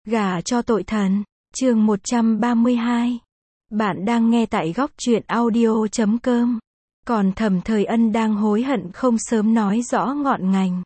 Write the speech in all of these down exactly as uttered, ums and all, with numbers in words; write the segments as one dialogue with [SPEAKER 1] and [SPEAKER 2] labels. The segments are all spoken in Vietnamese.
[SPEAKER 1] Gả cho tội thần. Chương một trăm ba mươi hai. Bạn đang nghe tại góc truyện audio chấm com. Còn Thẩm Thời Ân đang hối hận không sớm nói rõ ngọn ngành.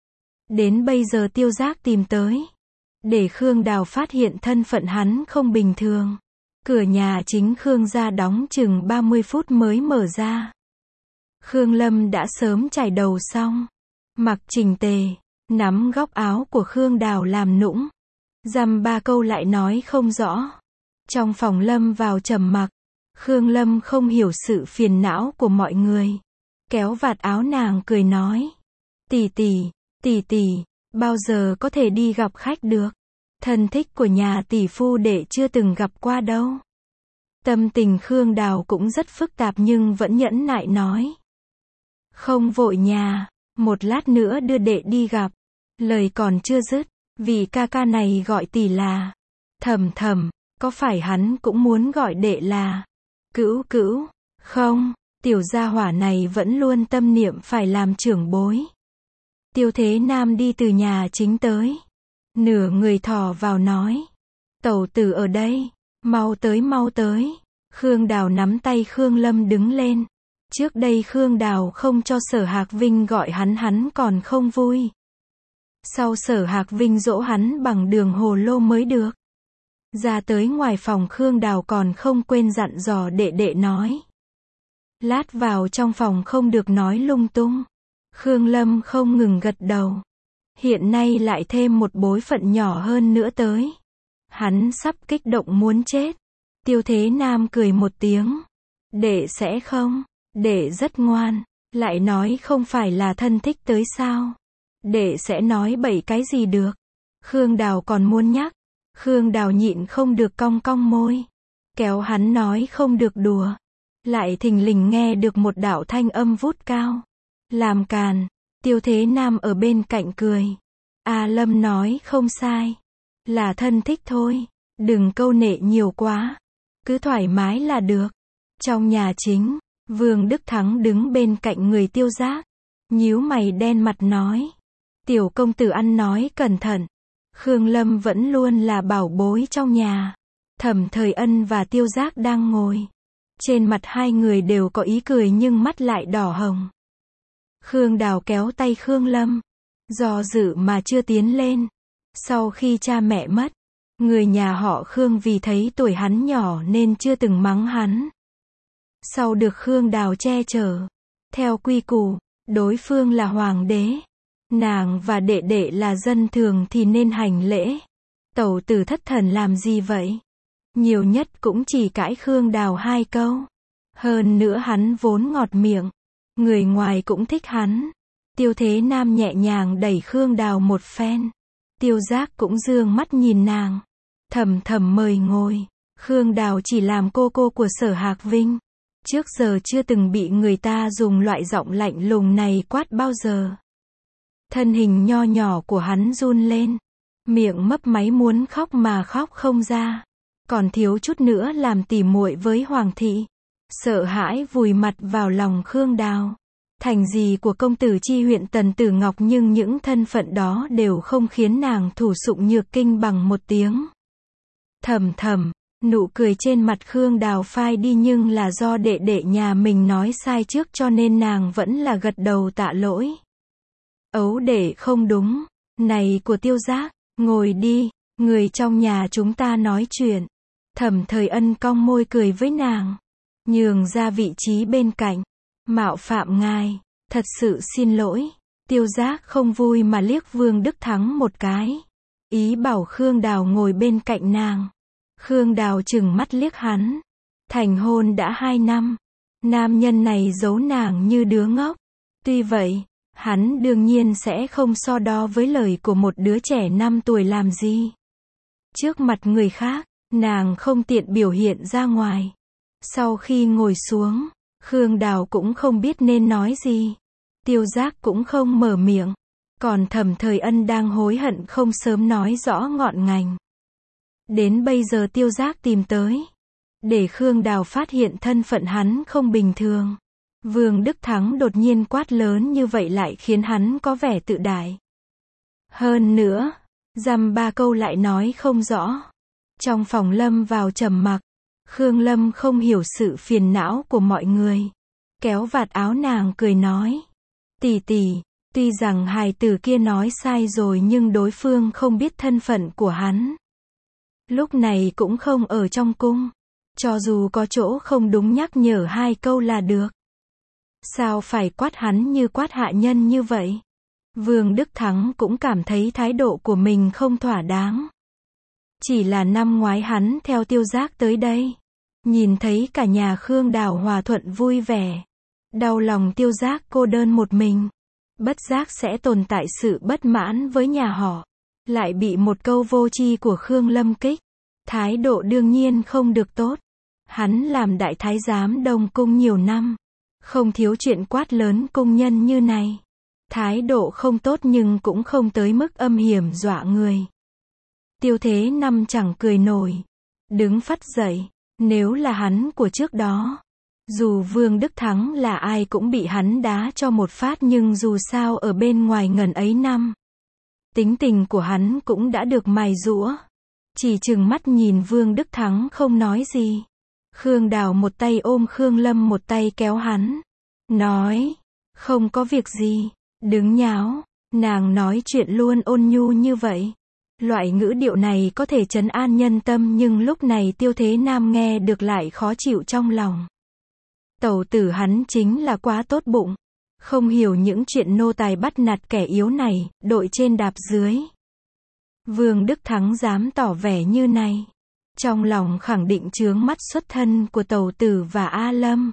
[SPEAKER 1] Đến bây giờ Tiêu Giác tìm tới, để Khương Đào phát hiện thân phận hắn không bình thường. Cửa nhà chính Khương gia đóng chừng ba mươi phút mới mở ra. Khương Lâm đã sớm chải đầu xong, mặc chỉnh tề, nắm góc áo của Khương Đào làm nũng. Dăm ba câu lại nói không rõ. Trong phòng Lâm vào trầm mặc. Khương Lâm không hiểu sự phiền não của mọi người. Kéo vạt áo nàng cười nói. Tỷ tỷ, tỷ tỷ, bao giờ có thể đi gặp khách được? Thân thích của nhà tỷ phu đệ chưa từng gặp qua đâu. Tâm tình Khương Đào cũng rất phức tạp nhưng vẫn nhẫn nại nói. Không vội nhà, một lát nữa đưa đệ đi gặp. Lời còn chưa dứt, vì ca ca này gọi tỷ là Thẩm Thẩm, có phải hắn cũng muốn gọi đệ là Cữu Cữu? Không, tiểu gia hỏa này vẫn luôn tâm niệm phải làm trưởng bối. Tiêu Thế Nam đi từ nhà chính tới, nửa người thò vào nói. Tẩu tử ở đây, mau tới mau tới. Khương Đào nắm tay Khương Lâm đứng lên. Trước đây Khương Đào không cho Sở Hạc Vinh gọi hắn hắn còn không vui. Sau Sở Hạc Vinh dỗ hắn bằng đường hồ lô mới được. Ra tới ngoài phòng Khương Đào còn không quên dặn dò đệ đệ nói. Lát vào trong phòng không được nói lung tung. Khương Lâm không ngừng gật đầu. Hiện nay lại thêm một bối phận nhỏ hơn nữa tới. Hắn sắp kích động muốn chết. Tiêu Thế Nam cười một tiếng. Đệ sẽ không, đệ rất ngoan. Lại nói không phải là thân thích tới sao? Đệ sẽ nói bậy cái gì được? Khương Đào còn muốn nhắc. Khương Đào nhịn không được cong cong môi. Kéo hắn nói không được đùa. Lại thình lình nghe được một đạo thanh âm vút cao. Làm càn. Tiêu Thế Nam ở bên cạnh cười. A Lâm nói không sai. Là thân thích thôi. Đừng câu nệ nhiều quá. Cứ thoải mái là được. Trong nhà chính, Vương Đức Thắng đứng bên cạnh người Tiêu Giác. Nhíu mày đen mặt nói. Tiểu công tử ăn nói cẩn thận. Khương Lâm vẫn luôn là bảo bối trong nhà. Thẩm Thời Ân và Tiêu Giác đang ngồi. Trên mặt hai người đều có ý cười nhưng mắt lại đỏ hồng. Khương Đào kéo tay Khương Lâm. Do dự mà chưa tiến lên. Sau khi cha mẹ mất, người nhà họ Khương vì thấy tuổi hắn nhỏ nên chưa từng mắng hắn. Sau được Khương Đào che chở. Theo quy củ, đối phương là hoàng đế. Nàng và đệ đệ là dân thường thì nên hành lễ. Tẩu tử thất thần làm gì vậy? Nhiều nhất cũng chỉ cãi Khương Đào hai câu. Hơn nữa hắn vốn ngọt miệng. Người ngoài cũng thích hắn. Tiêu Thế Nam nhẹ nhàng đẩy Khương Đào một phen. Tiêu Giác cũng dương mắt nhìn nàng. Thầm thầm mời ngồi. Khương Đào chỉ làm cô cô của Sở Hạc Vinh. Trước giờ chưa từng bị người ta dùng loại giọng lạnh lùng này quát bao giờ. Thân hình nho nhỏ của hắn run lên. Miệng mấp máy muốn khóc mà khóc không ra. Còn thiếu chút nữa làm tỉ muội với Hoàng thị. Sợ hãi vùi mặt vào lòng Khương Đào. Thành gì của công tử chi huyện Tần Tử Ngọc nhưng những thân phận đó đều không khiến nàng thủ sụng nhược kinh bằng một tiếng. Thầm thầm, nụ cười trên mặt Khương Đào phai đi nhưng là do đệ đệ nhà mình nói sai trước cho nên nàng vẫn là gật đầu tạ lỗi. Ấu đệ không đúng. Này của Tiêu Giác, ngồi đi, người trong nhà chúng ta nói chuyện. Thẩm Thời Ân cong môi cười với nàng. Nhường ra vị trí bên cạnh. Mạo phạm ngài, thật sự xin lỗi. Tiêu Giác không vui mà liếc Vương Đức Thắng một cái. Ý bảo Khương Đào ngồi bên cạnh nàng. Khương Đào chừng mắt liếc hắn. Thành hôn đã hai năm. Nam nhân này giấu nàng như đứa ngốc. Tuy vậy, hắn đương nhiên sẽ không so đo với lời của một đứa trẻ năm tuổi làm gì. Trước mặt người khác, nàng không tiện biểu hiện ra ngoài. Sau khi ngồi xuống, Khương Đào cũng không biết nên nói gì. Tiêu Giác cũng không mở miệng. Còn Thẩm Thời Ân đang hối hận không sớm nói rõ ngọn ngành. Đến bây giờ Tiêu Giác tìm tới. Để Khương Đào phát hiện thân phận hắn không bình thường. Vương Đức Thắng đột nhiên quát lớn như vậy lại khiến hắn có vẻ tự đại. Hơn nữa, Dăm ba câu lại nói không rõ. Trong phòng lâm vào trầm mặc. Khương Lâm không hiểu sự phiền não của mọi người. Kéo vạt áo nàng cười nói. Tỷ tỷ, tuy rằng hài tử kia nói sai rồi nhưng đối phương không biết thân phận của hắn. Lúc này cũng không ở trong cung. Cho dù có chỗ không đúng nhắc nhở hai câu là được. Sao phải quát hắn như quát hạ nhân như vậy? Vương Đức Thắng cũng cảm thấy thái độ của mình không thỏa đáng. Chỉ là năm ngoái hắn theo Tiêu Giác tới đây. Nhìn thấy cả nhà Khương Đào hòa thuận vui vẻ. Đau lòng Tiêu Giác cô đơn một mình. Bất giác sẽ tồn tại sự bất mãn với nhà họ. Lại bị một câu vô tri của Khương Lâm kích. Thái độ đương nhiên không được tốt. Hắn làm đại thái giám Đông Cung nhiều năm. Không thiếu chuyện quát lớn cung nhân như này. Thái độ không tốt nhưng cũng không tới mức âm hiểm dọa người. Tiêu Thế Năm chẳng cười nổi. Đứng phắt dậy. Nếu là hắn của trước đó. Dù Vương Đức Thắng là ai cũng bị hắn đá cho một phát nhưng dù sao ở bên ngoài ngần ấy năm. Tính tình của hắn cũng đã được mài giũa. Chỉ chừng mắt nhìn Vương Đức Thắng không nói gì. Khương Đào một tay ôm Khương Lâm một tay kéo hắn. Nói. Không có việc gì. Đứng nháo. Nàng nói chuyện luôn ôn nhu như vậy. Loại ngữ điệu này có thể trấn an nhân tâm nhưng lúc này Tiêu Thế Nam nghe được lại khó chịu trong lòng. Tẩu tử hắn chính là quá tốt bụng. Không hiểu những chuyện nô tài bắt nạt kẻ yếu này, đội trên đạp dưới. Vương Đức Thắng dám tỏ vẻ như này. Trong lòng khẳng định chướng mắt xuất thân của tẩu tử và A Lâm.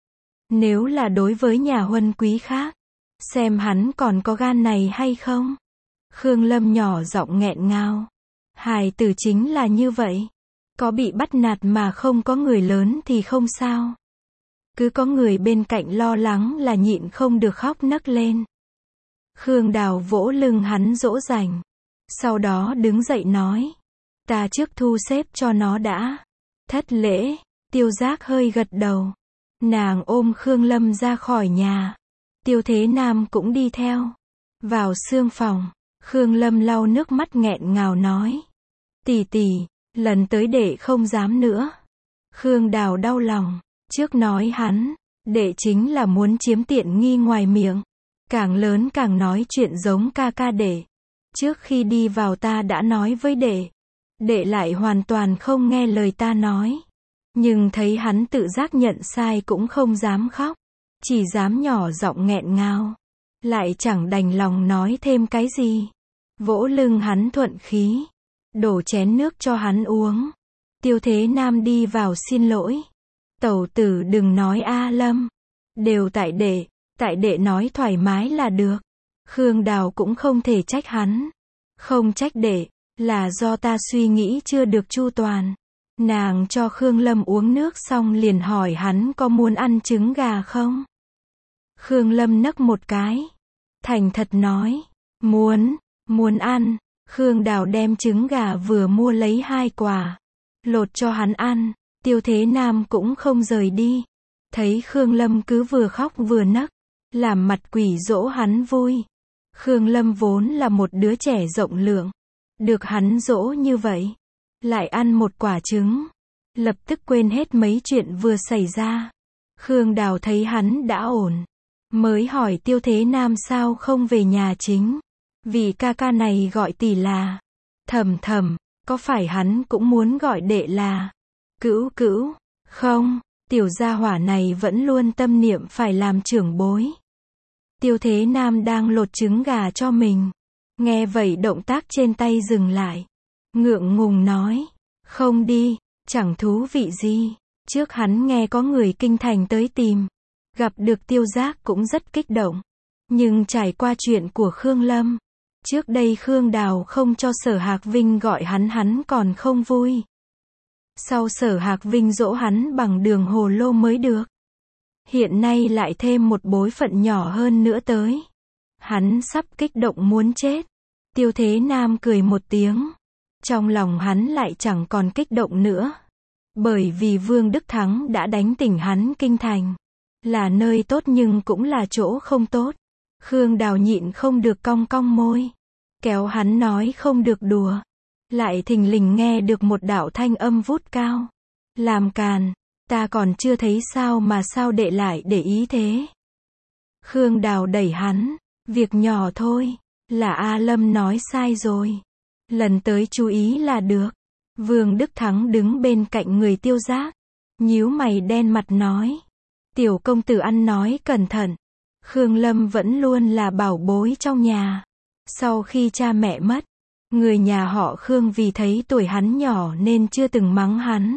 [SPEAKER 1] Nếu là đối với nhà huân quý khác, xem hắn còn có gan này hay không? Khương Lâm nhỏ giọng nghẹn ngào. Hài tử chính là như vậy. Có bị bắt nạt mà không có người lớn thì không sao. Cứ có người bên cạnh lo lắng là nhịn không được khóc nấc lên. Khương Đào vỗ lưng hắn dỗ dành. Sau đó đứng dậy nói. Ta trước thu xếp cho nó đã. Thất lễ. Tiêu Giác hơi gật đầu. Nàng ôm Khương Lâm ra khỏi nhà. Tiêu Thế Nam cũng đi theo. Vào xương phòng. Khương Lâm lau nước mắt nghẹn ngào nói. Tỷ tỷ, lần tới đệ không dám nữa. Khương Đào đau lòng. Trước nói hắn, đệ chính là muốn chiếm tiện nghi ngoài miệng. Càng lớn càng nói chuyện giống ca ca đệ. Trước khi đi vào ta đã nói với đệ. Đệ lại hoàn toàn không nghe lời ta nói. Nhưng thấy hắn tự giác nhận sai cũng không dám khóc. Chỉ dám nhỏ giọng nghẹn ngào. Lại chẳng đành lòng nói thêm cái gì. Vỗ lưng hắn thuận khí. Đổ chén nước cho hắn uống. Tiêu Thế Nam đi vào xin lỗi. Tẩu tử đừng nói A Lâm. Đều tại đệ. Tại đệ nói thoải mái là được. Khương Đào cũng không thể trách hắn. Không trách đệ. Là do ta suy nghĩ chưa được chu toàn. Nàng cho Khương Lâm uống nước xong liền hỏi hắn có muốn ăn trứng gà không? Khương Lâm nấc một cái. Thành thật nói. Muốn. Muốn ăn. Khương Đào đem trứng gà vừa mua lấy hai quả. Lột cho hắn ăn. Tiêu Thế Nam cũng không rời đi. Thấy Khương Lâm cứ vừa khóc vừa nấc. Làm mặt quỷ dỗ hắn vui. Khương Lâm vốn là một đứa trẻ rộng lượng. Được hắn dỗ như vậy. Lại ăn một quả trứng. Lập tức quên hết mấy chuyện vừa xảy ra. Khương Đào thấy hắn đã ổn. Mới hỏi Tiêu Thế Nam sao không về nhà chính. Vì ca ca này gọi tỷ là. Thầm thầm. Có phải hắn cũng muốn gọi đệ là. Cữu cữu. Không. Tiểu gia hỏa này vẫn luôn tâm niệm phải làm trưởng bối. Tiêu Thế Nam đang lột trứng gà cho mình. Nghe vậy động tác trên tay dừng lại. Ngượng ngùng nói. Không đi. Chẳng thú vị gì. Trước hắn nghe có người kinh thành tới tìm. Gặp được Tiêu Giác cũng rất kích động. Nhưng trải qua chuyện của Khương Lâm. Trước đây Khương Đào không cho Sở Hạc Vinh gọi hắn hắn còn không vui. Sau Sở Hạc Vinh dỗ hắn bằng đường hồ lô mới được. Hiện nay lại thêm một bối phận nhỏ hơn nữa tới. Hắn sắp kích động muốn chết. Tiêu Thế Nam cười một tiếng. Trong lòng hắn lại chẳng còn kích động nữa. Bởi vì Vương Đức Thắng đã đánh tỉnh hắn kinh thành. Là nơi tốt nhưng cũng là chỗ không tốt. Khương Đào nhịn không được cong cong môi. kéo hắn nói không được đùa. Lại thình lình nghe được một đạo thanh âm vút cao. Làm càn, ta còn chưa thấy sao mà sao đệ lại để ý thế. Khương Đào đẩy hắn, việc nhỏ thôi, là A Lâm nói sai rồi. Lần tới chú ý là được. Vương Đức Thắng đứng bên cạnh người Tiêu Giác, nhíu mày đen mặt nói. Tiểu công tử ăn nói cẩn thận. Khương Lâm vẫn luôn là bảo bối trong nhà. Sau khi cha mẹ mất, người nhà họ Khương vì thấy tuổi hắn nhỏ nên chưa từng mắng hắn.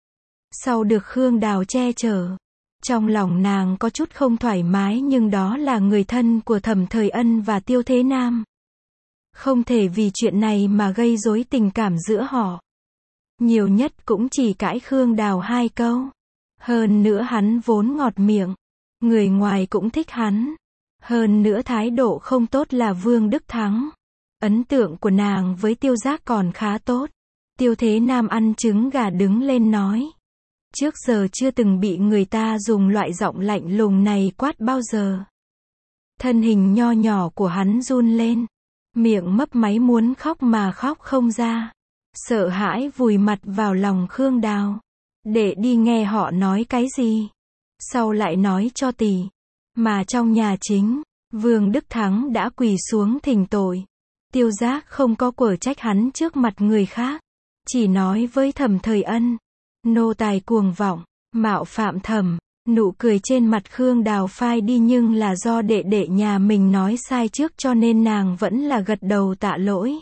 [SPEAKER 1] Sau được Khương Đào che chở, trong lòng nàng có chút không thoải mái, nhưng đó là người thân của Thẩm Thời Ân và Tiêu Thế Nam. Không thể vì chuyện này mà gây rối tình cảm giữa họ. Nhiều nhất cũng chỉ cãi Khương Đào hai câu. Hơn nữa hắn vốn ngọt miệng, người ngoài cũng thích hắn. Hơn nữa thái độ không tốt là Vương Đức Thắng. Ấn tượng của nàng với Tiêu Giác còn khá tốt. Tiêu Thế Nam ăn trứng gà đứng lên nói. Trước giờ chưa từng bị người ta dùng loại giọng lạnh lùng này quát bao giờ. Thân hình nho nhỏ của hắn run lên. Miệng mấp máy muốn khóc mà khóc không ra. Sợ hãi vùi mặt vào lòng Khương Đào. Để đi nghe họ nói cái gì. Sau lại nói cho tỷ. Mà trong nhà chính, Vương Đức Thắng đã quỳ xuống thỉnh tội. Tiêu Giác không có quở trách hắn trước mặt người khác. Chỉ nói với Thẩm Thời Ân. Nô tài cuồng vọng, mạo phạm Thẩm. Nụ cười trên mặt Khương Đào phai đi, nhưng là do đệ đệ nhà mình nói sai trước cho nên nàng vẫn là gật đầu tạ lỗi.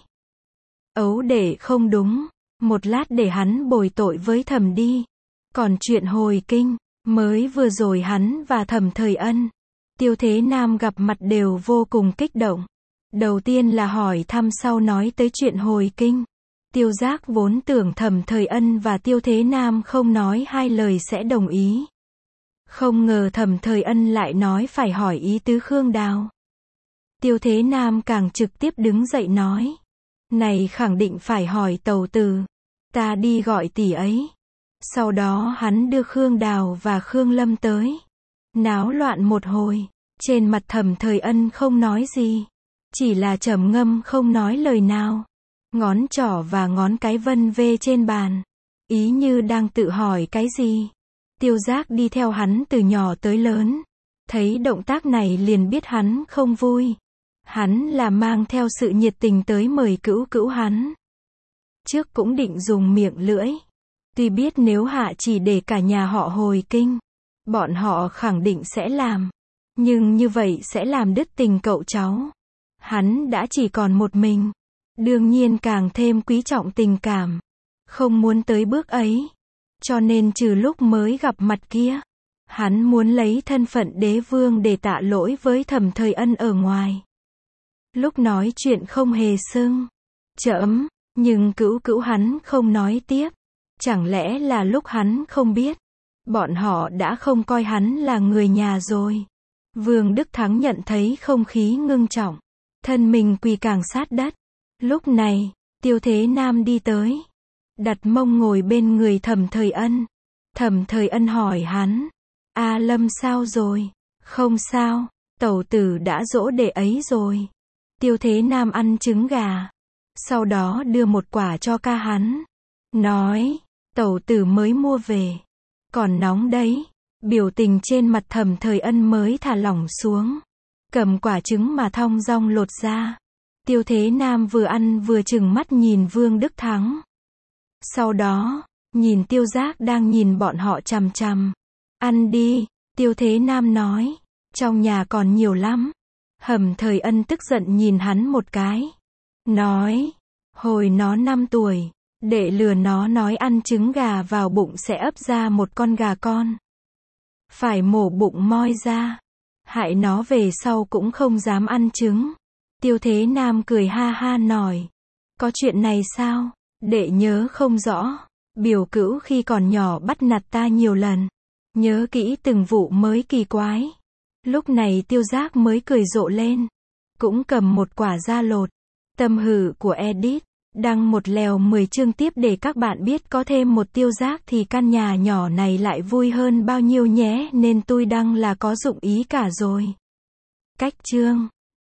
[SPEAKER 1] Ấu đệ không đúng, một lát để hắn bồi tội với Thẩm đi. Còn chuyện hồi kinh, mới vừa rồi hắn và Thẩm Thời Ân, Tiêu Thế Nam gặp mặt đều vô cùng kích động. Đầu tiên là hỏi thăm, sau nói tới chuyện hồi kinh. Tiêu Giác vốn tưởng Thẩm Thời Ân và Tiêu Thế Nam không nói hai lời sẽ đồng ý. Không ngờ Thẩm Thời Ân lại nói phải hỏi ý tứ Khương Đào. Tiêu Thế Nam càng trực tiếp đứng dậy nói. Này khẳng định phải hỏi tàu tử. Ta đi gọi tỷ ấy. Sau đó hắn đưa Khương Đào và Khương Lâm tới. Náo loạn một hồi. Trên mặt Thẩm Thời Ân không nói gì. Chỉ là trầm ngâm không nói lời nào. Ngón trỏ và ngón cái vân vê trên bàn. Ý như đang tự hỏi cái gì. Tiêu Giác đi theo hắn từ nhỏ tới lớn. Thấy động tác này liền biết hắn không vui. Hắn là mang theo sự nhiệt tình tới mời cữu cữu hắn. Trước cũng định dùng miệng lưỡi. Tuy biết nếu hạ chỉ để cả nhà họ hồi kinh, bọn họ khẳng định sẽ làm. Nhưng như vậy sẽ làm đứt tình cậu cháu. Hắn đã chỉ còn một mình. Đương nhiên càng thêm quý trọng tình cảm. Không muốn tới bước ấy. Cho nên trừ lúc mới gặp mặt kia, hắn muốn lấy thân phận đế vương để tạ lỗi với Thẩm Thời Ân ở ngoài. Lúc nói chuyện không hề sưng. Chậm, nhưng cữu cữu hắn không nói tiếp. Chẳng lẽ là lúc hắn không biết. Bọn họ đã không coi hắn là người nhà rồi. Vương Đức Thắng nhận thấy không khí ngưng trọng. Thân mình quỳ càng sát đất. Lúc này, Tiêu Thế Nam đi tới. Đặt mông ngồi bên người Thẩm Thời Ân. Thẩm Thời Ân hỏi hắn. A Lâm sao rồi? Không sao, tẩu tử đã dỗ đệ ấy rồi. Tiêu Thế Nam ăn trứng gà. Sau đó đưa một quả cho ca hắn. Nói, tẩu tử mới mua về. Còn nóng đấy. Biểu tình trên mặt Thẩm Thời Ân mới thả lỏng xuống. Cầm quả trứng mà thong dong lột ra. Tiêu Thế Nam vừa ăn vừa trừng mắt nhìn Vương Đức Thắng. Sau đó, nhìn Tiêu Giác đang nhìn bọn họ chằm chằm. Ăn đi, Tiêu Thế Nam nói. Trong nhà còn nhiều lắm. Thẩm Thời Ân tức giận nhìn hắn một cái. Nói, hồi nó năm tuổi, để lừa nó nói ăn trứng gà vào bụng sẽ ấp ra một con gà con. Phải mổ bụng moi ra. Hại nó về sau cũng không dám ăn trứng. Tiêu Thế Nam cười ha ha nói. Có chuyện này sao? Đệ nhớ không rõ. Biểu cữu khi còn nhỏ bắt nạt ta nhiều lần. Nhớ kỹ từng vụ mới kỳ quái. Lúc này Tiêu Giác mới cười rộ lên. Cũng cầm một quả ra lột. Tâm hử của Edit. Đăng một lèo mười chương tiếp để các bạn biết có thêm một Tiêu Giác thì căn nhà nhỏ này lại vui hơn bao nhiêu nhé, nên tôi đăng là có dụng ý cả rồi. Cách chương